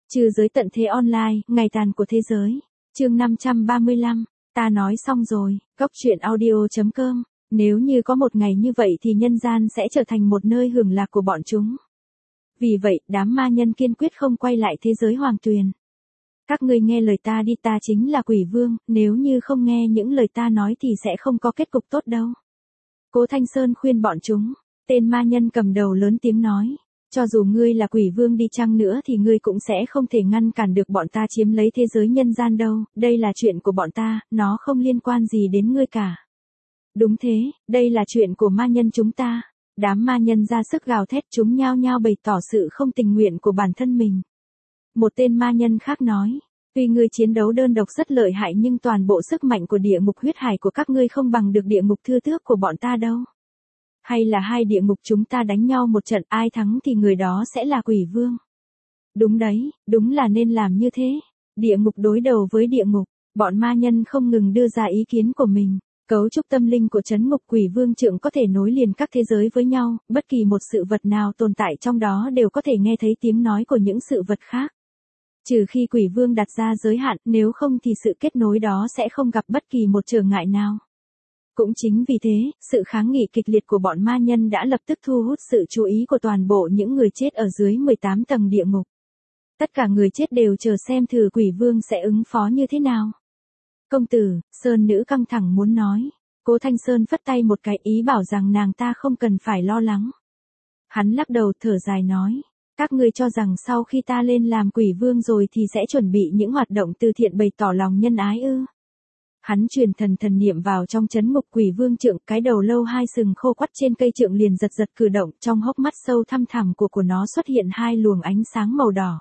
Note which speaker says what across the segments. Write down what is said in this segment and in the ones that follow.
Speaker 1: Trừ giới tận thế online, ngày tàn của thế giới. Chương 535, ta nói xong rồi, Góc truyện audio.com. Nếu như có một ngày như vậy thì nhân gian sẽ trở thành một nơi hưởng lạc của bọn chúng. Vì vậy, đám ma nhân kiên quyết không quay lại thế giới hoàng tuyền. Các ngươi nghe lời ta đi, ta chính là quỷ vương, nếu như không nghe những lời ta nói thì sẽ không có kết cục tốt đâu. Cố Thanh Sơn khuyên bọn chúng, tên ma nhân cầm đầu lớn tiếng nói. Cho dù ngươi là quỷ vương đi chăng nữa thì ngươi cũng sẽ không thể ngăn cản được bọn ta chiếm lấy thế giới nhân gian đâu, đây là chuyện của bọn ta, nó không liên quan gì đến ngươi cả. Đúng thế, đây là chuyện của ma nhân chúng ta. Đám ma nhân ra sức gào thét, chúng nhao nhao bày tỏ sự không tình nguyện của bản thân mình. Một tên ma nhân khác nói, tuy ngươi chiến đấu đơn độc rất lợi hại nhưng toàn bộ sức mạnh của địa ngục huyết hải của các ngươi không bằng được địa ngục thư tước của bọn ta đâu. Hay là hai địa ngục chúng ta đánh nhau một trận, ai thắng thì người đó sẽ là quỷ vương. Đúng đấy, đúng là nên làm như thế. Địa ngục đối đầu với địa ngục, bọn ma nhân không ngừng đưa ra ý kiến của mình. Cấu trúc tâm linh của trấn ngục quỷ vương trượng có thể nối liền các thế giới với nhau, bất kỳ một sự vật nào tồn tại trong đó đều có thể nghe thấy tiếng nói của những sự vật khác. Trừ khi quỷ vương đặt ra giới hạn, nếu không thì sự kết nối đó sẽ không gặp bất kỳ một trở ngại nào. Cũng chính vì thế, sự kháng nghị kịch liệt của bọn ma nhân đã lập tức thu hút sự chú ý của toàn bộ những người chết ở dưới 18 tầng địa ngục. Tất cả người chết đều chờ xem thử quỷ vương sẽ ứng phó như thế nào. Công tử, Sơn nữ căng thẳng muốn nói. Cố Thanh Sơn phất tay một cái ý bảo rằng nàng ta không cần phải lo lắng. Hắn lắc đầu thở dài nói. Các ngươi cho rằng sau khi ta lên làm quỷ vương rồi thì sẽ chuẩn bị những hoạt động từ thiện bày tỏ lòng nhân ái ư? Hắn truyền thần niệm vào trong trấn ngục quỷ vương trượng, cái đầu lâu hai sừng khô quắt trên cây trượng liền giật cử động, trong hốc mắt sâu thăm thẳm của nó xuất hiện hai luồng ánh sáng màu đỏ.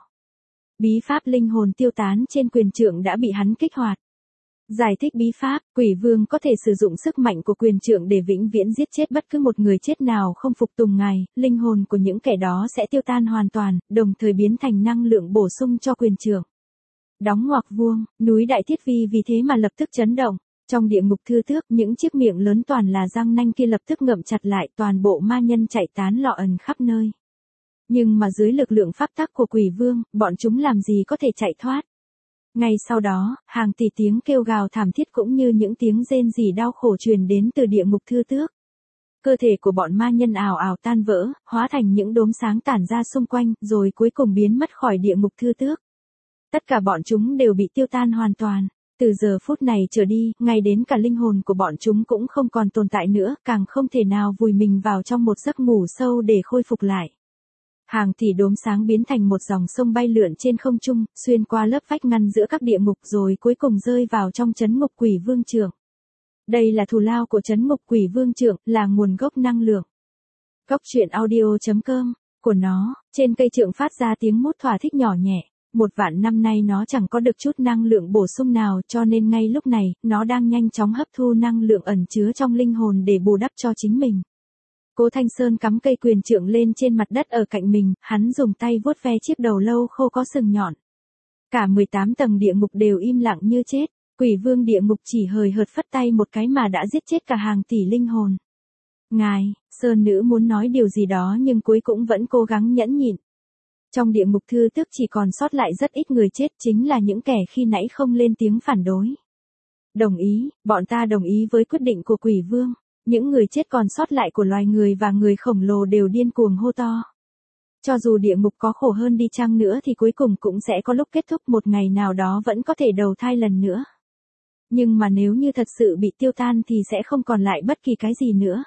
Speaker 1: Bí pháp linh hồn tiêu tán trên quyền trượng đã bị hắn kích hoạt. Giải thích bí pháp, quỷ vương có thể sử dụng sức mạnh của quyền trượng để vĩnh viễn giết chết bất cứ một người chết nào không phục tùng ngài, linh hồn của những kẻ đó sẽ tiêu tan hoàn toàn, đồng thời biến thành năng lượng bổ sung cho quyền trượng. Đóng ngoặc vuông, núi Đại Thiết Vi vì thế mà lập tức chấn động. Trong địa ngục thư tước, những chiếc miệng lớn toàn là răng nanh kia lập tức ngậm chặt lại, toàn bộ ma nhân chạy tán lọ ẩn khắp nơi. Nhưng mà dưới lực lượng pháp tắc của quỷ vương, bọn chúng làm gì có thể chạy thoát. Ngay sau đó, hàng tỷ tiếng kêu gào thảm thiết cũng như những tiếng rên rỉ đau khổ truyền đến từ địa ngục thư tước. Cơ thể của bọn ma nhân ào ào tan vỡ, hóa thành những đốm sáng tản ra xung quanh, rồi cuối cùng biến mất khỏi địa ngục thư tước. Tất cả bọn chúng đều bị tiêu tan hoàn toàn. Từ giờ phút này trở đi, ngay đến cả linh hồn của bọn chúng cũng không còn tồn tại nữa, càng không thể nào vùi mình vào trong một giấc ngủ sâu để khôi phục lại. Hàng tỷ đốm sáng biến thành một dòng sông bay lượn trên không trung, xuyên qua lớp vách ngăn giữa các địa ngục rồi cuối cùng rơi vào trong trấn ngục quỷ vương trượng. Đây là thù lao của trấn ngục quỷ vương trượng, là nguồn gốc năng lượng. Góc truyện audio.com, của nó, trên cây trượng phát ra tiếng mút thỏa thích nhỏ nhẹ. 1.000.000 năm nay nó chẳng có được chút năng lượng bổ sung nào cho nên ngay lúc này, nó đang nhanh chóng hấp thu năng lượng ẩn chứa trong linh hồn để bù đắp cho chính mình. Cố Thanh Sơn cắm cây quyền trượng lên trên mặt đất ở cạnh mình, hắn dùng tay vuốt ve chiếc đầu lâu khô có sừng nhọn. Cả 18 tầng địa ngục đều im lặng như chết, quỷ vương địa ngục chỉ hời hợt phất tay một cái mà đã giết chết cả hàng tỷ linh hồn. Ngài, Sơn nữ muốn nói điều gì đó nhưng cuối cũng vẫn cố gắng nhẫn nhịn. Trong địa ngục thư tước chỉ còn sót lại rất ít người chết, chính là những kẻ khi nãy không lên tiếng phản đối. Đồng ý, bọn ta đồng ý với quyết định của quỷ vương. Những người chết còn sót lại của loài người và người khổng lồ đều điên cuồng hô to. Cho dù địa ngục có khổ hơn đi chăng nữa thì cuối cùng cũng sẽ có lúc kết thúc, một ngày nào đó vẫn có thể đầu thai lần nữa. Nhưng mà nếu như thật sự bị tiêu tan thì sẽ không còn lại bất kỳ cái gì nữa.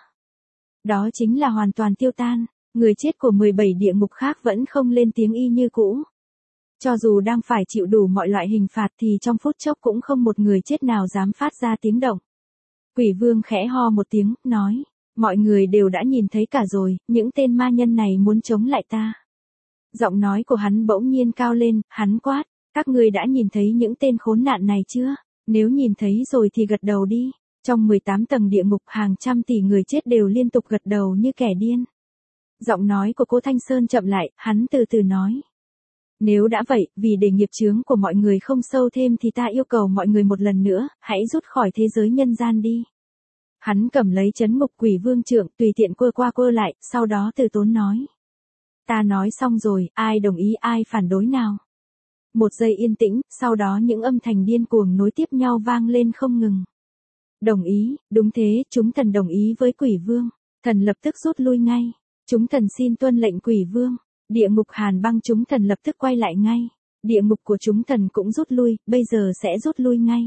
Speaker 1: Đó chính là hoàn toàn tiêu tan. Người chết của 17 địa ngục khác vẫn không lên tiếng y như cũ. Cho dù đang phải chịu đủ mọi loại hình phạt thì trong phút chốc cũng không một người chết nào dám phát ra tiếng động. Quỷ vương khẽ ho một tiếng, nói, mọi người đều đã nhìn thấy cả rồi, những tên ma nhân này muốn chống lại ta. Giọng nói của hắn bỗng nhiên cao lên, hắn quát, các ngươi đã nhìn thấy những tên khốn nạn này chưa? Nếu nhìn thấy rồi thì gật đầu đi. Trong 18 tầng địa ngục hàng trăm tỷ người chết đều liên tục gật đầu như kẻ điên. Giọng nói của Cố Thanh Sơn chậm lại, hắn từ từ nói. Nếu đã vậy, vì để nghiệp chướng của mọi người không sâu thêm thì ta yêu cầu mọi người một lần nữa, hãy rút khỏi thế giới nhân gian đi. Hắn cầm lấy trấn ngục quỷ vương trượng, tùy tiện quơ qua quơ lại, sau đó từ tốn nói. Ta nói xong rồi, ai đồng ý ai phản đối nào? Một giây yên tĩnh, sau đó những âm thanh điên cuồng nối tiếp nhau vang lên không ngừng. Đồng ý, đúng thế, chúng thần đồng ý với quỷ vương. Thần lập tức rút lui ngay. Chúng thần xin tuân lệnh quỷ vương. Địa ngục hàn băng chúng thần lập tức quay lại ngay. Địa ngục của chúng thần cũng rút lui, bây giờ sẽ rút lui ngay.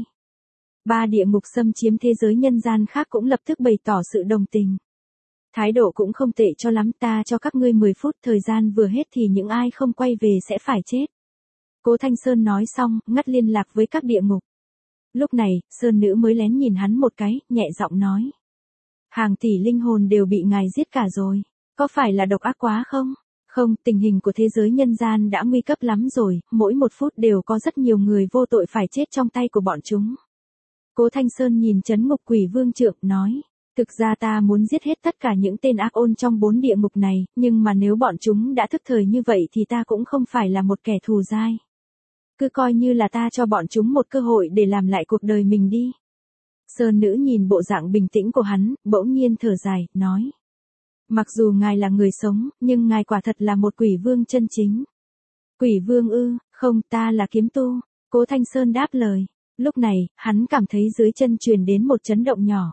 Speaker 1: 3 địa ngục xâm chiếm thế giới nhân gian khác cũng lập tức bày tỏ sự đồng tình. Thái độ cũng không tệ cho lắm, ta cho các ngươi 10 phút, thời gian vừa hết thì những ai không quay về sẽ phải chết. Cố Thanh Sơn nói xong, ngắt liên lạc với các địa ngục. Lúc này, Sơn Nữ mới lén nhìn hắn một cái, nhẹ giọng nói. Hàng tỷ linh hồn đều bị ngài giết cả rồi. Có phải là độc ác quá không? Không, tình hình của thế giới nhân gian đã nguy cấp lắm rồi, mỗi 1 phút đều có rất nhiều người vô tội phải chết trong tay của bọn chúng. Cố Thanh Sơn nhìn Trấn Ngục Quỷ Vương Trượng, nói. Thực ra ta muốn giết hết tất cả những tên ác ôn trong 4 địa ngục này, nhưng mà nếu bọn chúng đã thức thời như vậy thì ta cũng không phải là một kẻ thù dai. Cứ coi như là ta cho bọn chúng một cơ hội để làm lại cuộc đời mình đi. Sơn Nữ nhìn bộ dạng bình tĩnh của hắn, bỗng nhiên thở dài, nói. Mặc dù ngài là người sống, nhưng ngài quả thật là một quỷ vương chân chính. Quỷ vương ư? Không, ta là kiếm tu. Cố Thanh Sơn đáp lời. Lúc này, hắn cảm thấy dưới chân truyền đến một chấn động nhỏ.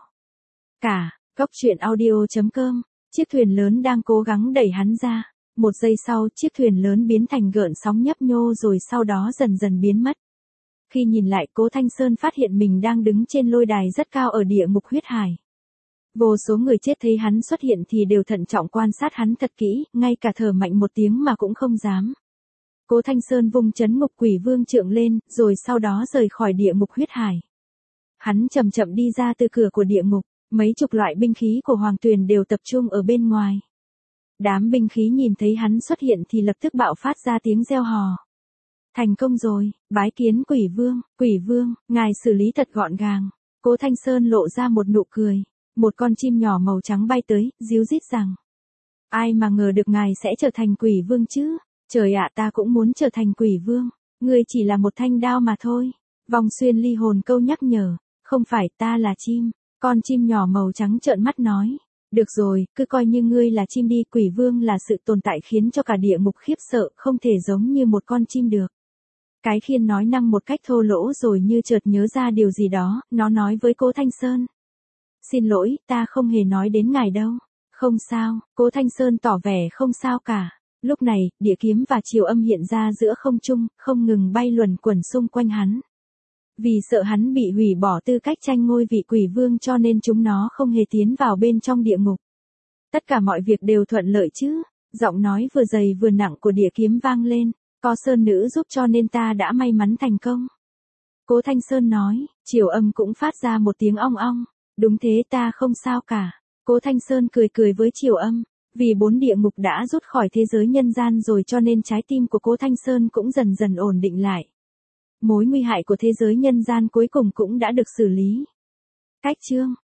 Speaker 1: Góc truyện audio.com, chiếc thuyền lớn đang cố gắng đẩy hắn ra. Một giây sau, chiếc thuyền lớn biến thành gợn sóng nhấp nhô rồi sau đó dần dần biến mất. Khi nhìn lại, Cố Thanh Sơn phát hiện mình đang đứng trên lôi đài rất cao ở địa ngục huyết hải. Vô số người chết thấy hắn xuất hiện thì đều thận trọng quan sát hắn thật kỹ, ngay cả thở mạnh một tiếng mà cũng không dám. Cố Thanh Sơn vung Trấn Ngục Quỷ Vương Trượng lên, rồi sau đó rời khỏi địa ngục huyết hải. Hắn chậm chậm đi ra từ cửa của địa ngục, mấy chục loại binh khí của Hoàng Tuyền đều tập trung ở bên ngoài. Đám binh khí nhìn thấy hắn xuất hiện thì lập tức bạo phát ra tiếng reo hò. Thành công rồi, bái kiến Quỷ Vương, ngài xử lý thật gọn gàng. Cố Thanh Sơn lộ ra một nụ cười. Một con chim nhỏ màu trắng bay tới, ríu rít rằng. Ai mà ngờ được ngài sẽ trở thành quỷ vương chứ? Trời ạ, ta cũng muốn trở thành quỷ vương. Ngươi chỉ là một thanh đao mà thôi. Vong Xuyên ly hồn câu nhắc nhở. Không phải, ta là chim. Con chim nhỏ màu trắng trợn mắt nói. Được rồi, cứ coi như ngươi là chim đi. Quỷ vương là sự tồn tại khiến cho cả địa ngục khiếp sợ, không thể giống như một con chim được. Cái khiên nói năng một cách thô lỗ rồi như chợt nhớ ra điều gì đó, nó nói với Cố Thanh Sơn. Xin lỗi, ta không hề nói đến ngài đâu. Không sao, Cố Thanh Sơn tỏ vẻ không sao cả. Lúc này, địa kiếm và chiều âm hiện ra giữa không trung, không ngừng bay luẩn quẩn xung quanh hắn. Vì sợ hắn bị hủy bỏ tư cách tranh ngôi vị quỷ vương cho nên chúng nó không hề tiến vào bên trong địa ngục. Tất cả mọi việc đều thuận lợi chứ? Giọng nói vừa dày vừa nặng của địa kiếm vang lên. Có Sơn Nữ giúp cho nên ta đã may mắn thành công. Cố Thanh Sơn nói, chiều âm cũng phát ra một tiếng ong ong. Đúng thế, ta không sao cả. Cố Thanh Sơn cười cười với chiều âm. Vì 4 địa ngục đã rút khỏi thế giới nhân gian rồi cho nên trái tim của Cố Thanh Sơn cũng dần dần ổn định lại. Mối nguy hại của thế giới nhân gian cuối cùng cũng đã được xử lý. Cách chương